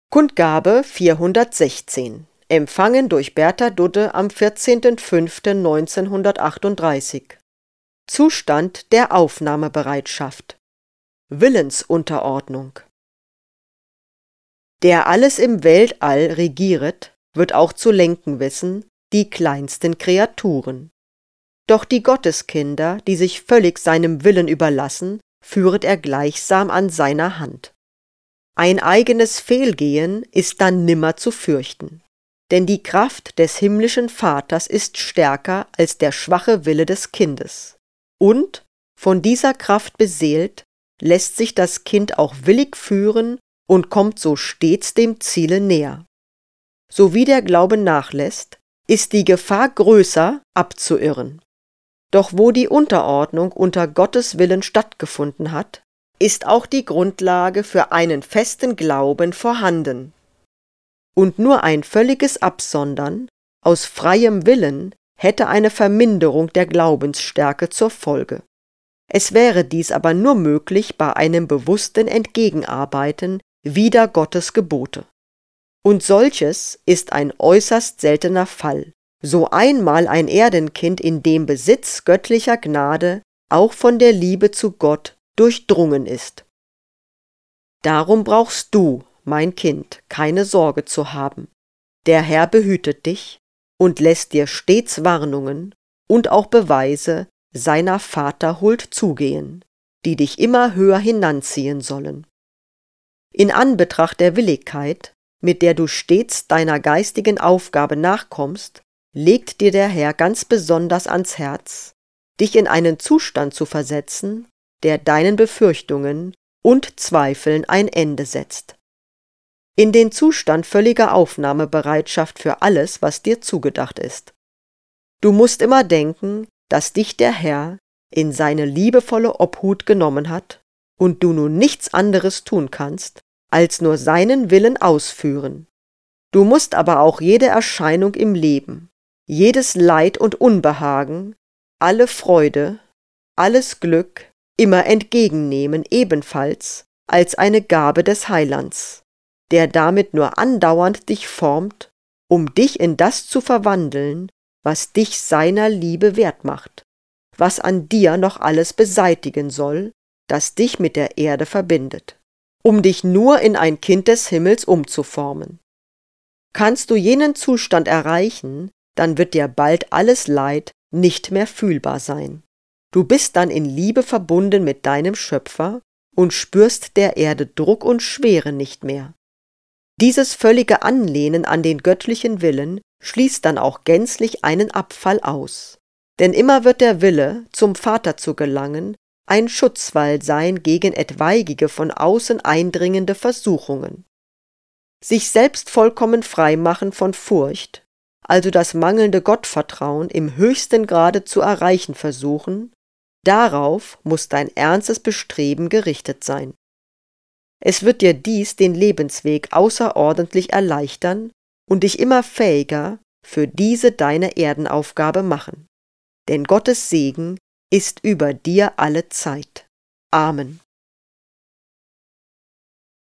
Kundgabe 416. Empfangen durch Bertha Dudde am 14.05.1938. Zustand der Aufnahmebereitschaft. Willensunterordnung. Der alles im Weltall regieret, wird auch zu lenken wissen, die kleinsten Kreaturen. Doch die Gotteskinder, die sich völlig seinem Willen überlassen, führet er gleichsam an seiner Hand. Ein eigenes Fehlgehen ist dann nimmer zu fürchten, denn die Kraft des himmlischen Vaters ist stärker als der schwache Wille des Kindes. Und, von dieser Kraft beseelt, lässt sich das Kind auch willig führen und kommt so stets dem Ziele näher. So wie der Glaube nachlässt, ist die Gefahr größer, abzuirren. Doch wo die Unterordnung unter Gottes Willen stattgefunden hat, ist auch die Grundlage für einen festen Glauben vorhanden. Und nur ein völliges Absondern aus freiem Willen hätte eine Verminderung der Glaubensstärke zur Folge. Es wäre dies aber nur möglich bei einem bewussten Entgegenarbeiten wider Gottes Gebote. Und solches ist ein äußerst seltener Fall, so einmal ein Erdenkind in dem Besitz göttlicher Gnade auch von der Liebe zu Gott durchdrungen ist. Darum brauchst du, mein Kind, keine Sorge zu haben. Der Herr behütet dich und lässt dir stets Warnungen und auch Beweise seiner Vaterhuld zugehen, die dich immer höher hinanziehen sollen. In Anbetracht der Willigkeit, mit der du stets deiner geistigen Aufgabe nachkommst, legt dir der Herr ganz besonders ans Herz, dich in einen Zustand zu versetzen, der deinen Befürchtungen und Zweifeln ein Ende setzt. In den Zustand völliger Aufnahmebereitschaft für alles, was dir zugedacht ist. Du musst immer denken, dass dich der Herr in seine liebevolle Obhut genommen hat und du nun nichts anderes tun kannst, als nur seinen Willen ausführen. Du musst aber auch jede Erscheinung im Leben, jedes Leid und Unbehagen, alle Freude, alles Glück immer entgegennehmen, ebenfalls als eine Gabe des Heilands, der damit nur andauernd dich formt, um dich in das zu verwandeln, was dich seiner Liebe wert macht, was an dir noch alles beseitigen soll, das dich mit der Erde verbindet, um dich nur in ein Kind des Himmels umzuformen. Kannst du jenen Zustand erreichen, dann wird dir bald alles Leid nicht mehr fühlbar sein. Du bist dann in Liebe verbunden mit deinem Schöpfer und spürst der Erde Druck und Schwere nicht mehr. Dieses völlige Anlehnen an den göttlichen Willen schließt dann auch gänzlich einen Abfall aus. Denn immer wird der Wille, zum Vater zu gelangen, ein Schutzwall sein gegen etwaige von außen eindringende Versuchungen. Sich selbst vollkommen frei machen von Furcht, also das mangelnde Gottvertrauen im höchsten Grade zu erreichen versuchen, darauf muss dein ernstes Bestreben gerichtet sein. Es wird dir dies den Lebensweg außerordentlich erleichtern und dich immer fähiger für diese deine Erdenaufgabe machen. Denn Gottes Segen ist über dir alle Zeit. Amen.